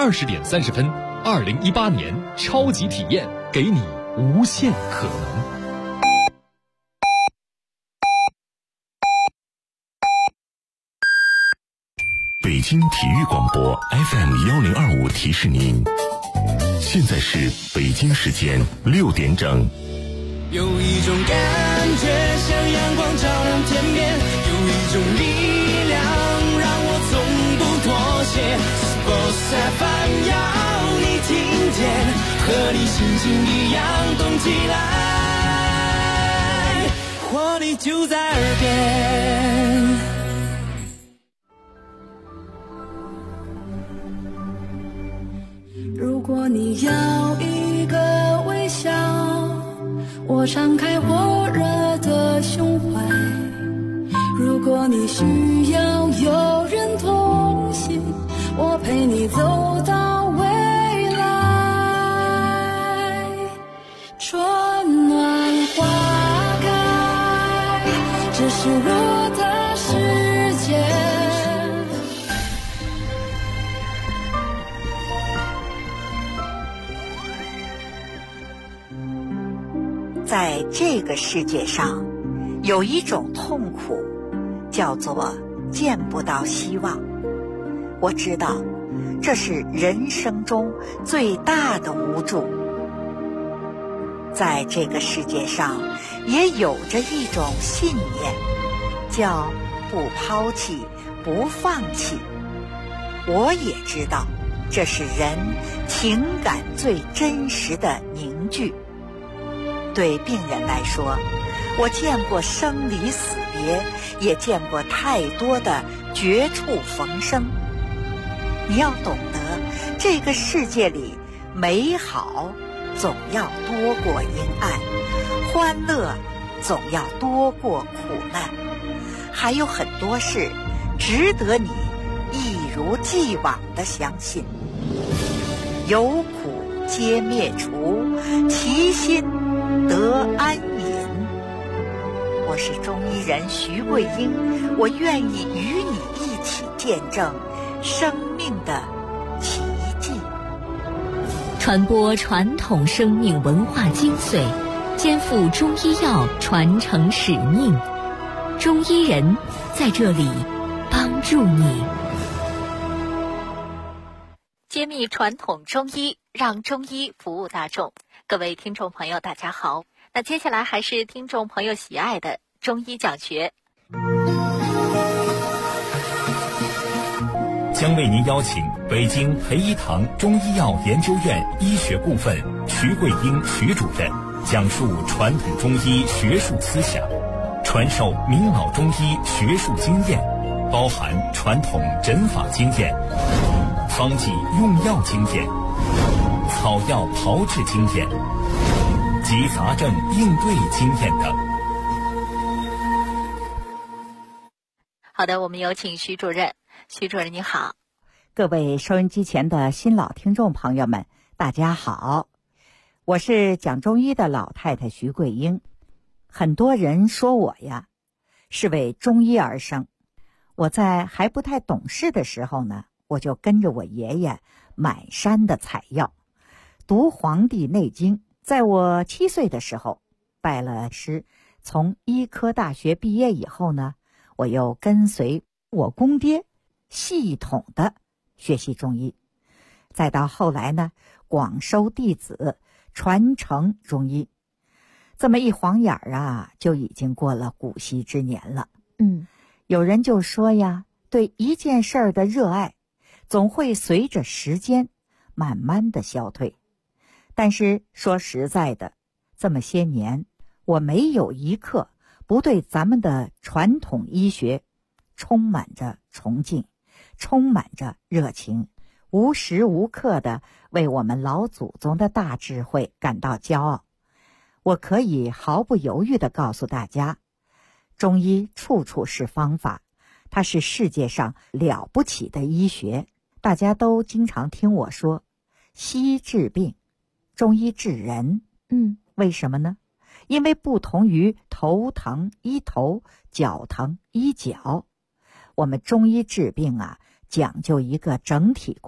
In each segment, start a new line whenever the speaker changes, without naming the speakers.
20:30， 2018年超级体验，给你无限可能。
北京体育广播 FM1025提示您，现在是北京时间6点整。
有一种感觉像阳光照亮天边，有一种力量让我从不妥协。Sports FM 要你听见，和你心情一样动起来，活力就在耳边。
如果你要一个微笑，我敞开火热的胸怀。如果你需要有人同行，我陪你走到未来。春暖花开，这是我的世界。
在这个世界上，有一种痛苦，叫做见不到希望。我知道，这是人生中最大的无助。在这个世界上，也有着一种信念，叫不抛弃，不放弃。我也知道，这是人情感最真实的凝聚。对病人来说，我见过生离死别，也见过太多的绝处逢生。你要懂得，这个世界里美好总要多过阴暗，欢乐总要多过苦难，还有很多事值得你一如既往地相信。有苦皆灭除，其心得安隐。我是中医人徐桂英，我愿意与你一起见证生命的奇迹，
传播传统生命文化精髓，肩负中医药传承使命。中医人在这里帮助你，揭秘传统中医，让中医服务大众。各位听众朋友大家好，那接下来还是听众朋友喜爱的中医讲学，
将为您邀请北京培一堂中医药研究院医学部分徐桂英徐主任讲述传统中医学术思想，传授名老中医学术经验，包含传统诊法经验、方剂用药经验、草药炮制经验及杂症应对经验等。
好的，我们有请徐主任。徐主任你好。
各位收音机前的新老听众朋友们，大家好，我是讲中医的老太太徐桂英。很多人说我呀，是为中医而生。我在还不太懂事的时候呢，我就跟着我爷爷满山的采药，读《黄帝内经》。在我7岁的时候拜了师，从医科大学毕业以后呢，我又跟随我公爹系统的学习中医，再到后来呢，广收弟子，传承中医。这么一晃眼啊，就已经过了古稀之年了。有人就说呀，对一件事儿的热爱总会随着时间慢慢的消退。但是说实在的，这么些年，我没有一刻不对咱们的传统医学充满着崇敬，充满着热情，无时无刻的为我们老祖宗的大智慧感到骄傲。我可以毫不犹豫地告诉大家，中医处处是方法，它是世界上了不起的医学。大家都经常听我说，西医治病，中医治人。为什么呢？因为不同于头疼医头，脚疼医脚，我们中医治病啊，讲究一个整体观。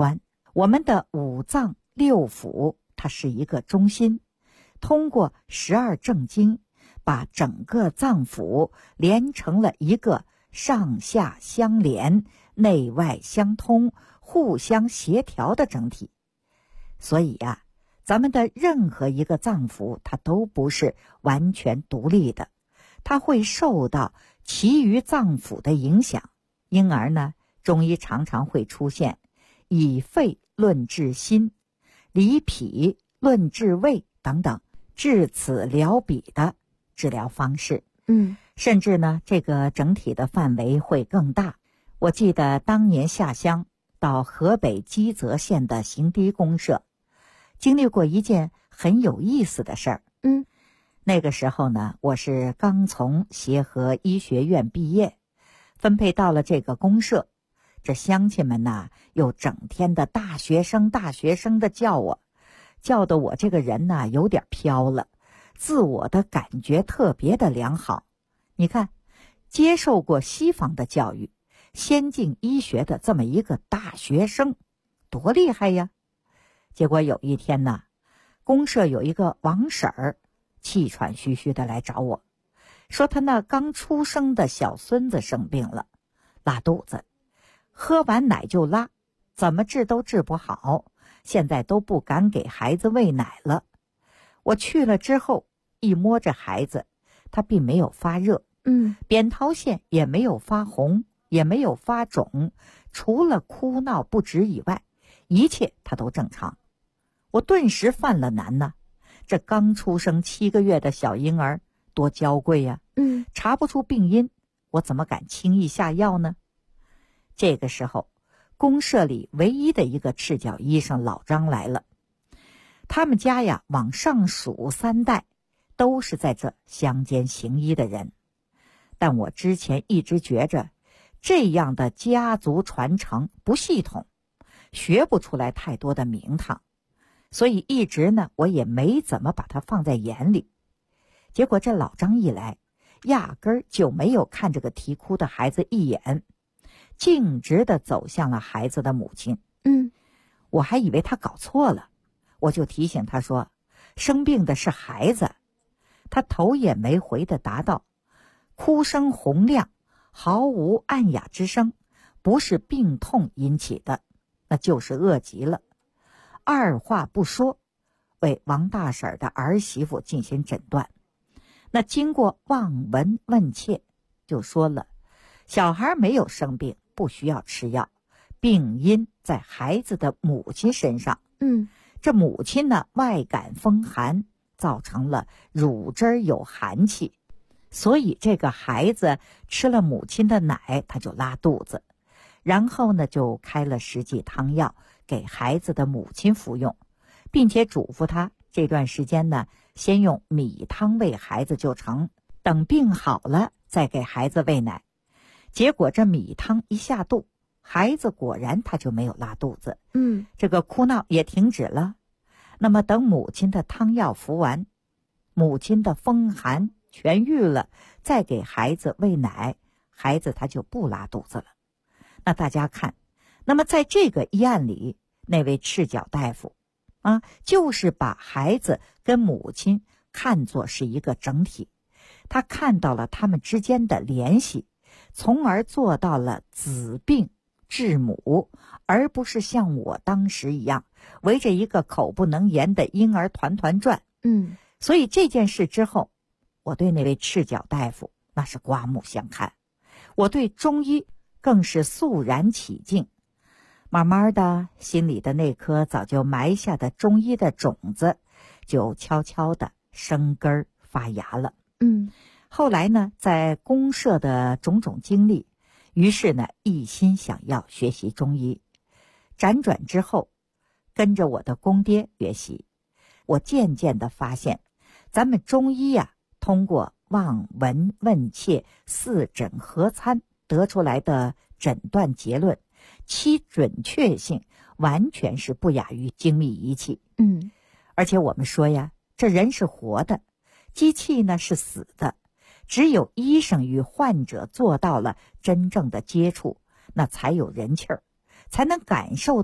我们的五脏六腑它是一个中心，通过12正经把整个脏腑连成了一个上下相连、内外相通、互相协调的整体。所以啊，咱们的任何一个脏腑它都不是完全独立的，它会受到其余脏腑的影响。因而呢，中医常常会出现以肺论治心、理脾论治胃等等至此了彼的治疗方式。甚至呢，这个整体的范围会更大。我记得当年下乡到河北基泽县的行堤公社，经历过一件很有意思的事儿。那个时候呢，我是刚从协和医学院毕业，分配到了这个公社。这乡亲们呐，又整天的大学生的叫我，叫得我这个人呐有点飘了，自我的感觉特别的良好。你看，接受过西方的教育，先进医学的这么一个大学生，多厉害呀！结果有一天呢，公社有一个王婶儿气喘吁吁的来找我，说他那刚出生的小孙子生病了，拉肚子，喝完奶就拉，怎么治都治不好，现在都不敢给孩子喂奶了。我去了之后，一摸着孩子，他并没有发热，扁桃腺也没有发红，也没有发肿，除了哭闹不止以外，一切他都正常。我顿时犯了难呢，这刚出生7个月的小婴儿多娇贵呀，查不出病因，我怎么敢轻易下药呢？这个时候，公社里唯一的一个赤脚医生老张来了。他们家呀，往上数3代都是在这乡间行医的人。但我之前一直觉着这样的家族传承不系统，学不出来太多的名堂，所以一直呢，我也没怎么把它放在眼里。结果这老张一来，压根儿就没有看这个啼哭的孩子一眼，径直地走向了孩子的母亲。我还以为他搞错了，我就提醒他说，生病的是孩子。他头也没回地答道，哭声洪亮，毫无暗哑之声，不是病痛引起的，那就是饿极了。二话不说，为王大婶的儿媳妇进行诊断。那经过望闻问切，就说了，小孩没有生病，不需要吃药，病因在孩子的母亲身上。这母亲呢，外感风寒，造成了乳汁有寒气，所以这个孩子吃了母亲的奶，他就拉肚子。然后呢，就开了10剂汤药给孩子的母亲服用，并且嘱咐他这段时间呢，先用米汤喂孩子就成，等病好了再给孩子喂奶。结果这米汤一下肚，孩子果然他就没有拉肚子，这个哭闹也停止了。那么等母亲的汤药服完，母亲的风寒痊愈了，再给孩子喂奶，孩子他就不拉肚子了。那大家看，那么在这个医案里，那位赤脚大夫就是把孩子跟母亲看作是一个整体，他看到了他们之间的联系，从而做到了子病治母，而不是像我当时一样围着一个口不能言的婴儿团团转。所以这件事之后，我对那位赤脚大夫那是刮目相看，我对中医更是肃然起敬。慢慢的，心里的那颗早就埋下的中医的种子，就悄悄的生根发芽了。后来呢，在公社的种种经历，于是呢，一心想要学习中医。辗转之后，跟着我的公爹学习，我渐渐的发现，咱们中医呀，通过望闻问切4诊合参得出来的诊断结论，其准确性完全是不亚于精密仪器。而且我们说呀，这人是活的，机器呢是死的，只有医生与患者做到了真正的接触，那才有人气儿，才能感受到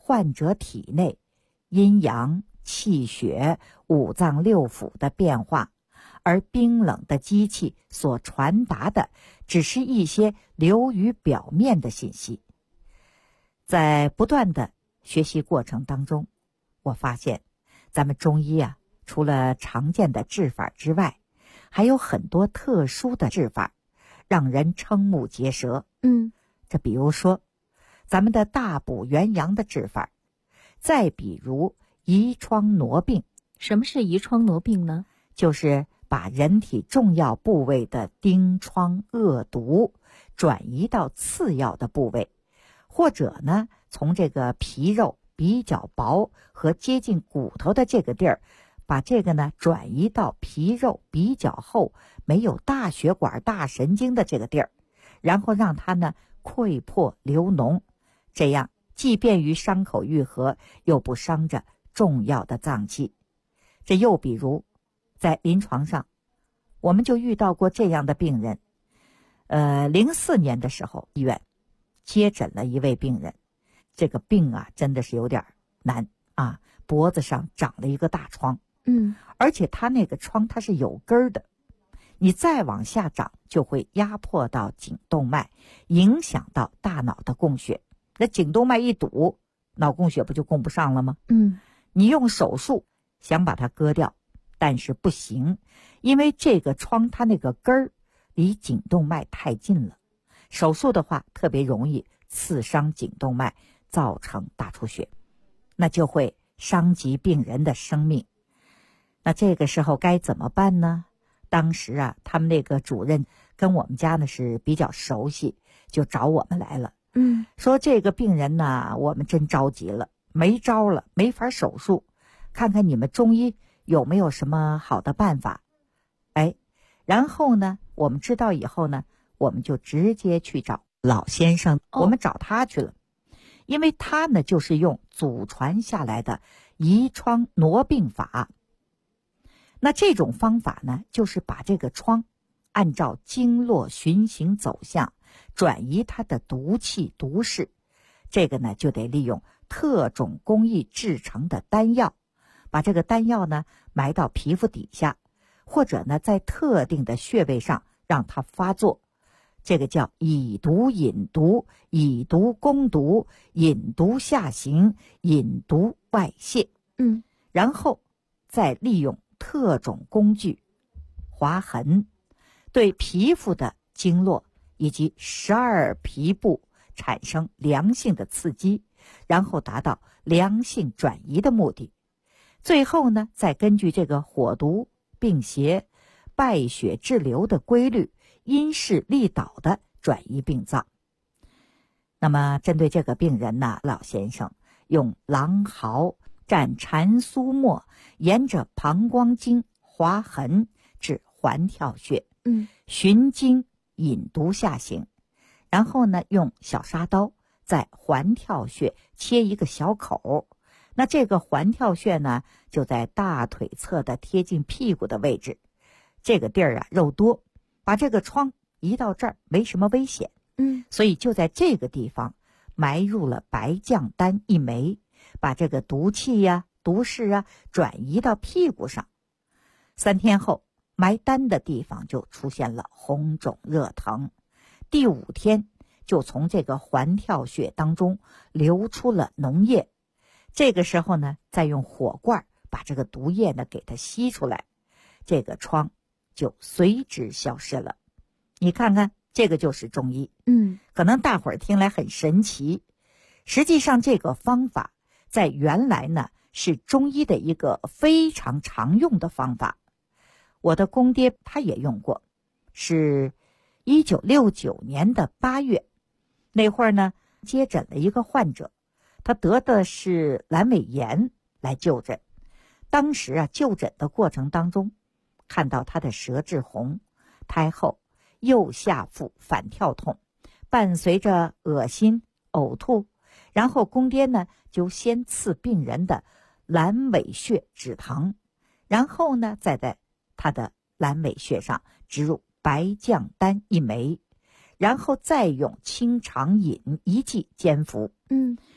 患者体内阴阳、气血、五脏六腑的变化，而冰冷的机器所传达的只是一些流于表面的信息。在不断的学习过程当中，我发现咱们中医啊，除了常见的治法之外，还有很多特殊的治法，让人瞠目结舌。这比如说咱们的大补元阳的治法，再比如移疮挪病。
什么是移疮挪病呢？
就是把人体重要部位的疔疮、恶毒转移到次要的部位，或者呢，从这个皮肉比较薄和接近骨头的这个地儿，把这个呢转移到皮肉比较厚、没有大血管、大神经的这个地儿，然后让它呢溃破流脓，这样既便于伤口愈合，又不伤着重要的脏器。这又比如在临床上，我们就遇到过这样的病人。04年的时候，医院接诊了一位病人，这个病啊真的是有点难啊，脖子上长了一个大疮，而且他那个疮它是有根儿的，你再往下长就会压迫到颈动脉，影响到大脑的供血。那颈动脉一堵，脑供血不就供不上了吗？你用手术想把它割掉，但是不行，因为这个疮它那个根儿离颈动脉太近了，手术的话特别容易刺伤颈动脉，造成大出血，那就会伤及病人的生命。那这个时候该怎么办呢？当时啊，他们那个主任跟我们家呢是比较熟悉，就找我们来了。说这个病人呢，我们真着急了，没招了，没法手术，看看你们中医有没有什么好的办法。然后呢，我们知道以后呢，我们就直接去找老先生，我们找他去了。因为他呢就是用祖传下来的移疮挪病法。那这种方法呢，就是把这个疮按照经络循行走向转移它的毒气毒势，这个呢就得利用特种工艺制成的丹药，把这个丹药呢埋到皮肤底下，或者呢在特定的穴位上让它发作，这个叫以毒引毒，以毒攻毒，引毒下行，引毒外泄。然后再利用特种工具划痕，对皮肤的经络以及12皮部产生良性的刺激，然后达到良性转移的目的。最后呢，再根据这个火毒、病邪、败血滞留的规律，因势利导的转移病灶。那么针对这个病人呢，老先生用狼毫蘸蟾酥末，沿着膀胱经划痕至环跳穴，循经引毒下行，然后呢用小砂刀在环跳穴切一个小口。那这个环跳穴呢，就在大腿侧的贴近屁股的位置，这个地儿啊肉多，把这个疮移到这儿没什么危险。所以就在这个地方埋入了白降丹1枚，把这个毒气呀、毒势啊转移到屁股上。3天后，埋丹的地方就出现了红肿热疼。第5天，就从这个环跳穴当中流出了脓液。这个时候呢，再用火罐把这个毒液呢给它吸出来，这个疮就随之消失了。你看看，这个就是中医。可能大伙儿听来很神奇，实际上这个方法在原来呢是中医的一个非常常用的方法。我的公爹他也用过，是1969年的8月，那会儿呢接诊了一个患者，他得的是阑尾炎来就诊。当时啊就诊的过程当中，看到他的舌质红，胎后右下腹反跳痛，伴随着恶心呕吐，然后公爹呢就先刺病人的阑尾穴止疼，然后呢再在他的阑尾穴上植入白降丹1枚，然后再用清肠饮1剂煎服。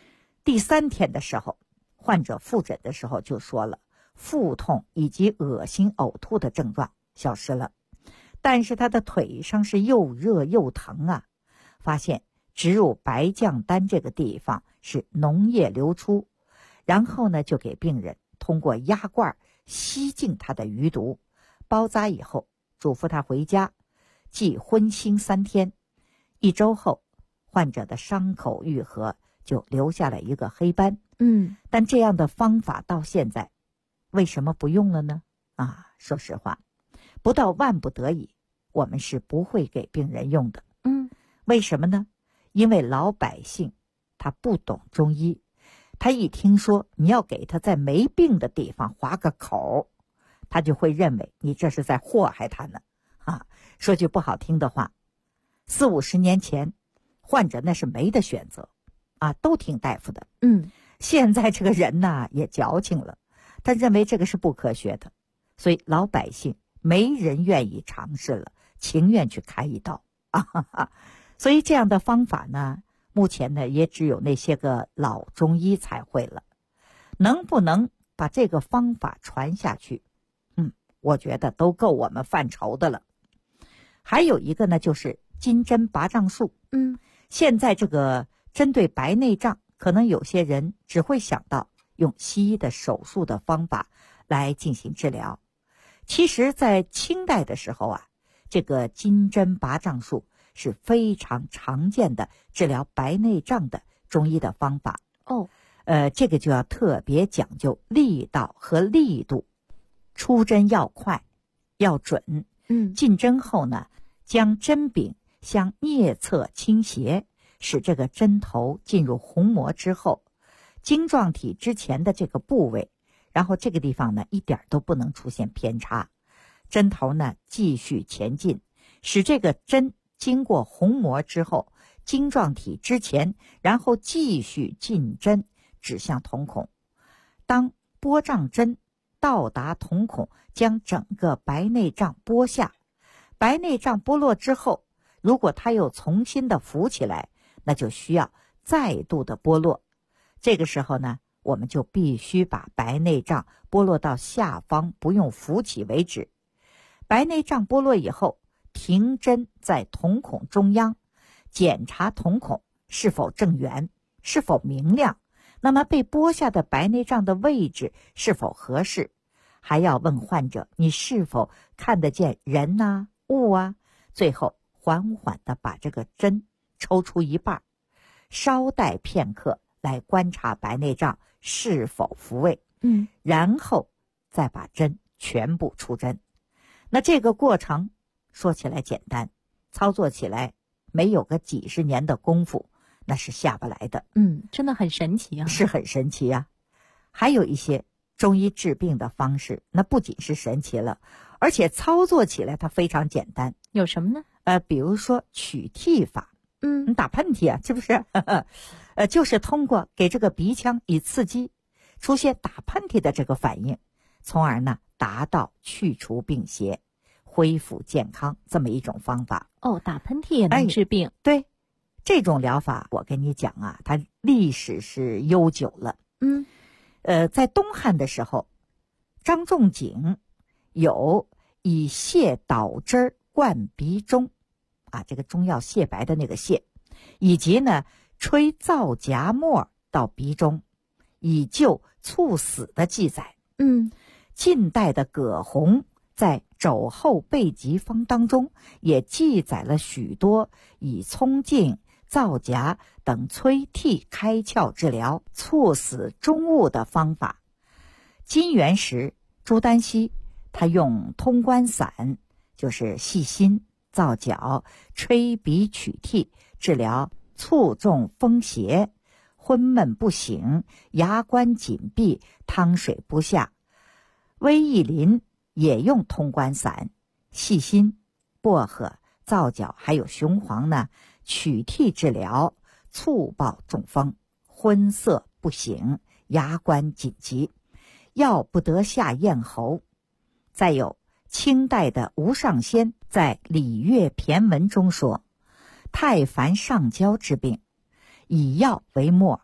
第3天的时候，患者复诊的时候就说了，腹痛以及恶心呕吐的症状消失了，但是他的腿上是又热又疼啊，发现植入白降丹这个地方是脓液流出，然后呢就给病人通过压罐吸净他的余毒，包扎以后嘱咐他回家忌荤腥3天。1周后，患者的伤口愈合，就留下了一个黑斑。但这样的方法到现在为什么不用了呢？说实话，不到万不得已，我们是不会给病人用的。为什么呢？因为老百姓他不懂中医，他一听说你要给他在没病的地方划个口，他就会认为你这是在祸害他呢。说句不好听的话，40-50年前患者那是没得选择都听大夫的。现在这个人呢也矫情了，他认为这个是不科学的，所以老百姓没人愿意尝试了，情愿去开一刀所以这样的方法呢，目前呢也只有那些个老中医才会了。能不能把这个方法传下去，我觉得都够我们犯愁的了。还有一个呢，就是金针拔杖术。现在这个针对白内障，可能有些人只会想到用西医的手术的方法来进行治疗。其实在清代的时候这个金针拔杖术是非常常见的治疗白内障的中医的方法。这个就要特别讲究力道和力度，出针要快要准。进针后呢，将针柄向颞侧倾斜，使这个针头进入虹膜之后，晶状体之前的这个部位，然后这个地方呢一点都不能出现偏差，针头呢继续前进，使这个针经过虹膜之后，晶状体之前，然后继续进针指向瞳孔。当拨杖针到达瞳孔，将整个白内障拨下，白内障剥落之后，如果它又重新的浮起来，那就需要再度的剥落。这个时候呢，我们就必须把白内障剥落到下方，不用浮起为止。白内障剥落以后，停针在瞳孔中央，检查瞳孔是否正圆，是否明亮，那么被剥下的白内障的位置是否合适，还要问患者你是否看得见人物最后缓缓地把这个针抽出一半，稍待片刻来观察白内障是否复位，然后再把针全部出针。那这个过程说起来简单，操作起来没有个几十年的功夫，那是下不来的。
真的很神奇
是很神奇还有一些中医治病的方式，那不仅是神奇了，而且操作起来它非常简单。
有什么呢？
比如说取涕法。你打喷嚏是不是就是通过给这个鼻腔以刺激，出现打喷嚏的这个反应，从而呢达到去除病邪，恢复健康这么一种方法。
打喷嚏也能治病。
对，这种疗法我跟你讲它历史是悠久了。在东汉的时候，张仲景有以泻导汁灌鼻中这个中药泻白的那个泻，以及呢吹皂荚末到鼻中以救猝死的记载。近代的葛洪在《肘后备急方》当中也记载了许多以葱茎、皂荚等催涕开窍治疗猝死中误的方法。金元时朱丹溪他用通关散，就是细辛、皂角、吹鼻取涕，治疗卒中风邪、昏闷不醒、牙关紧闭、汤水不下。威义林也用通关散、细辛、薄荷、皂角还有雄黄呢取涕治疗猝暴中风、昏涩不醒、牙关紧急，药不得下咽喉。再有清代的吴尚先在《礼乐骈文》中说，太烦上焦之病，以药为末，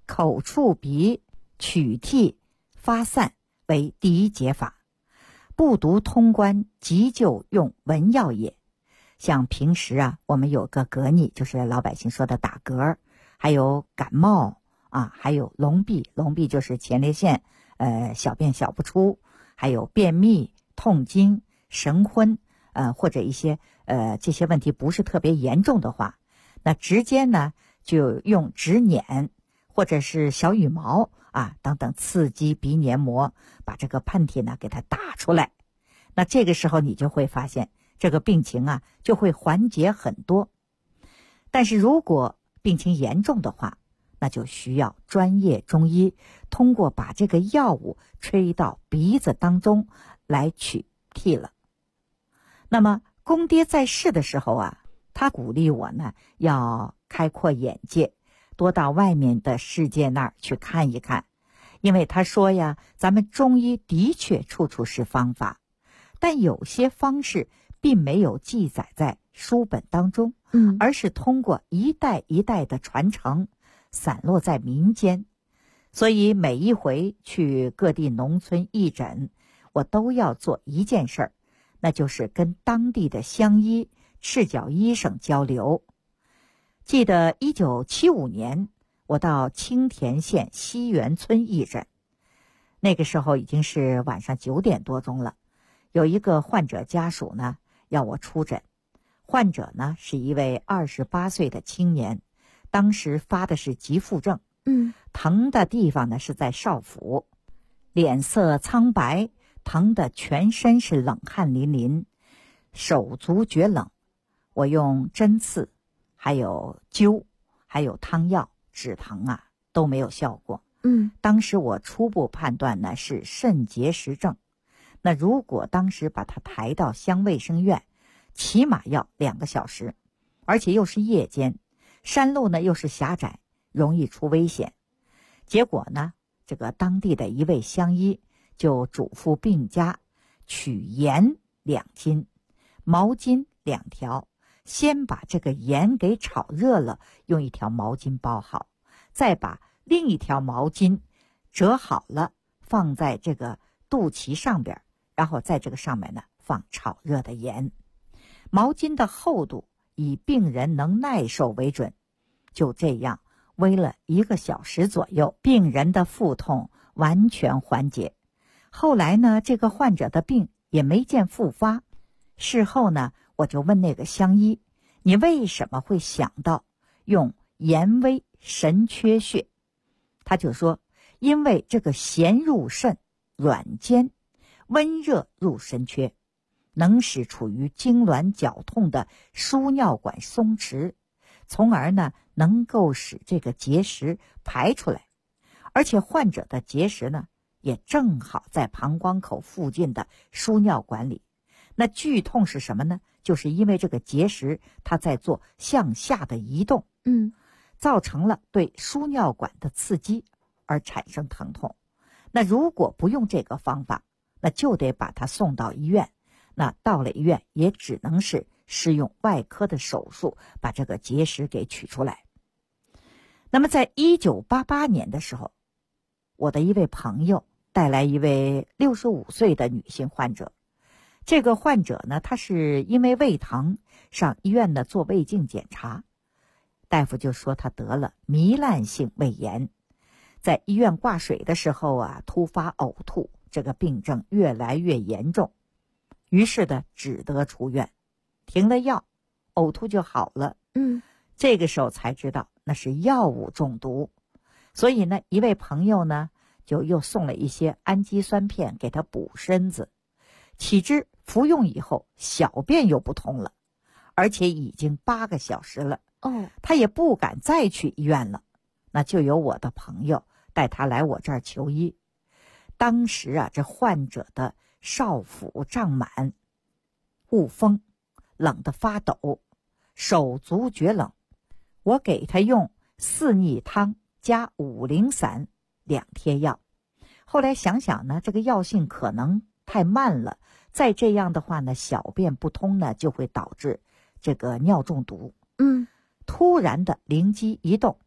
口触鼻取涕发散为第一解法，不读通关急救用文药也。像平时啊，我们有个嗝逆，就是老百姓说的打嗝，还有感冒啊，还有痨痹就是前列腺小便小不出，还有便秘、痛经、神昏或者一些这些问题不是特别严重的话，那直接呢就用指捻或者是小羽毛啊等等刺激鼻黏膜，把这个喷嚏呢给它打出来。那这个时候你就会发现这个病情啊就会缓解很多。但是如果病情严重的话，那就需要专业中医通过把这个药物吹到鼻子当中来取涕了。那么公爹在世的时候啊，他鼓励我呢要开阔眼界，多到外面的世界那儿去看一看。因为他说呀，咱们中医的确处处是方法，但有些方式并没有记载在书本当中，而是通过一代一代的传承散落在民间。所以每一回去各地农村义诊，我都要做一件事儿，那就是跟当地的乡医、赤脚医生交流。记得1975年我到青田县西园村义诊，那个时候已经是晚上9点多钟了。有一个患者家属呢要我出诊，患者呢是一位28岁的青年，当时发的是急腹症，疼的地方呢是在少腹，脸色苍白，疼得全身是冷汗淋淋，手足厥冷。我用针刺，还有灸，还有汤药止疼啊，都没有效果。当时我初步判断呢是肾结石症。那如果当时把他抬到乡卫生院，起码要2个小时，而且又是夜间，山路呢又是狭窄，容易出危险。结果呢，这个当地的一位乡医就嘱咐病家取盐2斤，毛巾2条，先把这个盐给炒热了，用一条毛巾包好，再把另一条毛巾折好了，放在这个肚脐上边，然后在这个上面呢放炒热的盐。毛巾的厚度以病人能耐受为准。就这样煨了1个小时左右，病人的腹痛完全缓解。后来呢，这个患者的病也没见复发。事后呢，我就问那个乡医，你为什么会想到用盐煨神阙穴？他就说，因为这个咸入肾，软坚，温热入神阙，能使处于痉挛绞痛的输尿管松弛，从而呢能够使这个结石排出来。而且患者的结石呢也正好在膀胱口附近的输尿管里。那剧痛是什么呢？就是因为这个结石它在做向下的移动，造成了对输尿管的刺激而产生疼痛。那如果不用这个方法，那就得把他送到医院。那到了医院也只能是施用外科的手术把这个结石给取出来。那么在1988年的时候，我的一位朋友带来一位65岁的女性患者。这个患者呢，她是因为胃疼上医院呢做胃镜检查，大夫就说她得了糜烂性胃炎。在医院挂水的时候啊，突发呕吐，这个病症越来越严重，于是呢只得出院，停了药，呕吐就好了。这个时候才知道那是药物中毒，所以呢一位朋友呢就又送了一些氨基酸片给他补身子。岂知服用以后小便又不通了，而且已经8个小时了，他也不敢再去医院了。那就由我的朋友带他来我这儿求医。当时啊，这患者的少腹胀满，恶风，冷得发抖，手足厥冷。我给他用4逆汤加5苓散2贴药。后来想想呢，这个药性可能太慢了，再这样的话呢，小便不通呢，就会导致这个尿中毒。突然的灵机一动，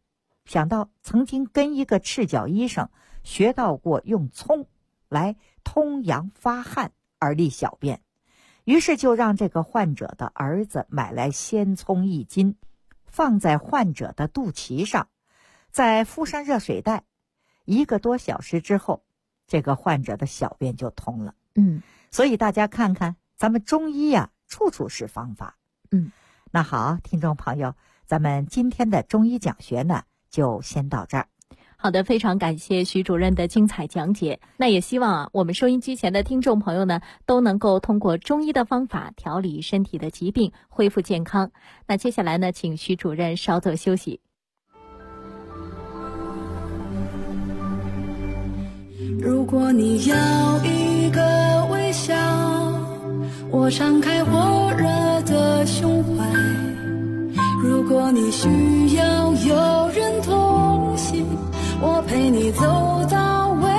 想到曾经跟一个赤脚医生学到过用葱来通阳发汗而利小便，于是就让这个患者的儿子买来鲜葱1斤，放在患者的肚脐上，再敷上热水袋，1个多小时之后，这个患者的小便就通了。所以大家看看，咱们中医呀，处处是方法。那好，听众朋友，咱们今天的中医讲学呢，就先到这儿。
好的，非常感谢徐主任的精彩讲解。那也希望我们收音机前的听众朋友呢，都能够通过中医的方法调理身体的疾病，恢复健康。那接下来呢，请徐主任稍作休息。
如果你要一个微笑，我敞开火热的胸怀。如果你需要有人同行，我陪你走到未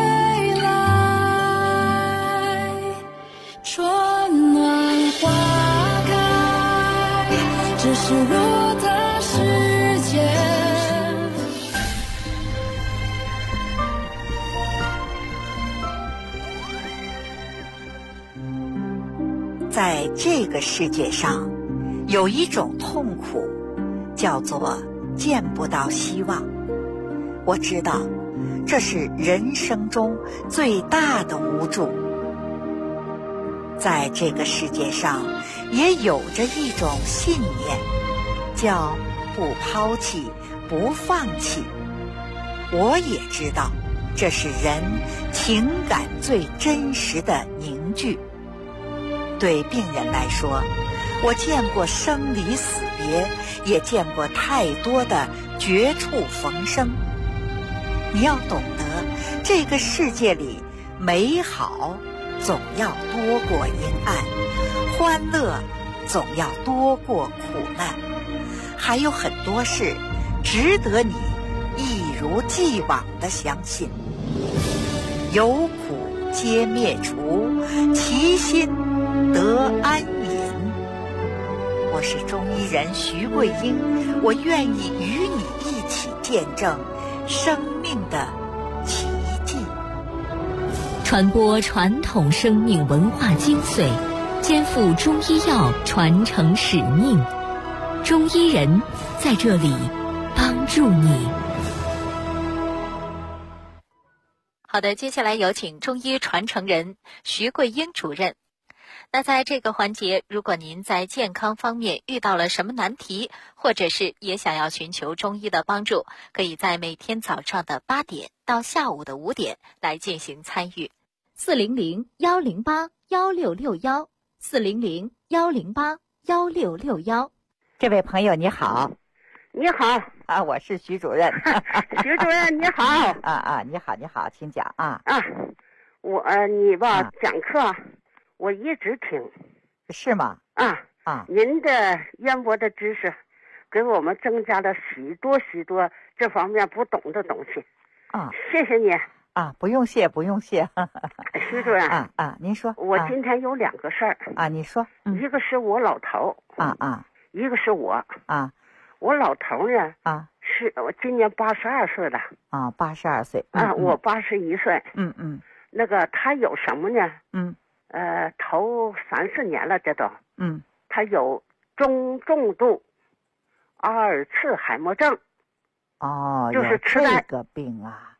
来。春暖花开，这是我的世界。
在这个世界上，有一种痛苦，叫做见不到希望。我知道，这是人生中最大的无助。在这个世界上，也有着一种信念，叫不抛弃，不放弃。我也知道，这是人情感最真实的凝聚。对病人来说，我见过生离死别，也见过太多的绝处逢生。你要懂得，这个世界里美好总要多过阴暗，欢乐总要多过苦难，还有很多事值得你一如既往地相信。有苦皆灭除，其心得安隐。我是中医人徐桂英，我愿意与你一起见证生命的奇迹，
传播传统生命文化精髓，肩负中医药传承使命。中医人在这里帮助你。好的，接下来有请中医传承人徐桂英主任。那在这个环节，如果您在健康方面遇到了什么难题，或者是也想要寻求中医的帮助，可以在每天早上的8点到下午的5点来进行参与。400-108-1661，400-108-1661。
这位朋友你好。
你好
啊，我是徐主任。
徐主任你好。
你好，请讲啊。
你吧讲课我一直听。
是吗？
您的渊博的知识给我们增加了许多这方面不懂的东西。谢谢你。
不用谢。
徐主任
您说。
我今天有2个事儿。
你说。
一个是我老头。一个是我。我老头呢？是我今年82岁了。
82岁。
我81岁。那个他有什么呢？头3、4年了，这都。他有中重度阿尔茨海默症。就是痴呆。
这个病啊。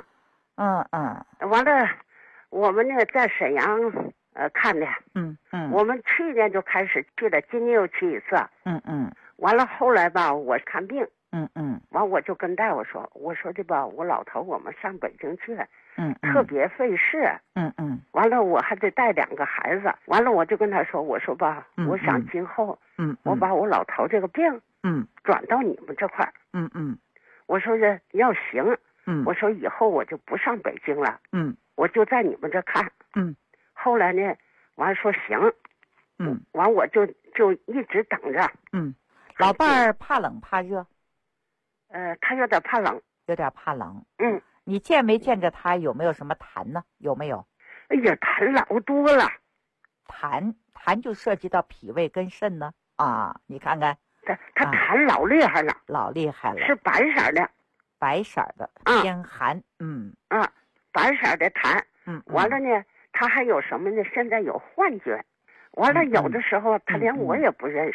完了，我们呢在沈阳看的。我们去年就开始去了，今年又去一次。完了后来吧，我看病。完我就跟大夫说，我说的吧，我老头我们上北京去。特别费事。完了我还得带2个孩子。完了我就跟他说，我说吧，我想今后我把我老头这个病转到你们这块儿。我说是要行。我说以后我就不上北京了。我就在你们这看。后来呢，完说行。完我就一直等着。
老伴儿怕冷怕热？
他有点怕冷。
你见没见着他有没有什么痰呢？有没有？
哎呀，痰老多了。
痰就涉及到脾胃跟肾呢。你看看。
他痰老厉害了。
老厉害了。
是白色的。
白色的，偏寒。
白色的痰。完了呢，他还有什么呢？现在有幻觉。完了，有的时候他连我也不认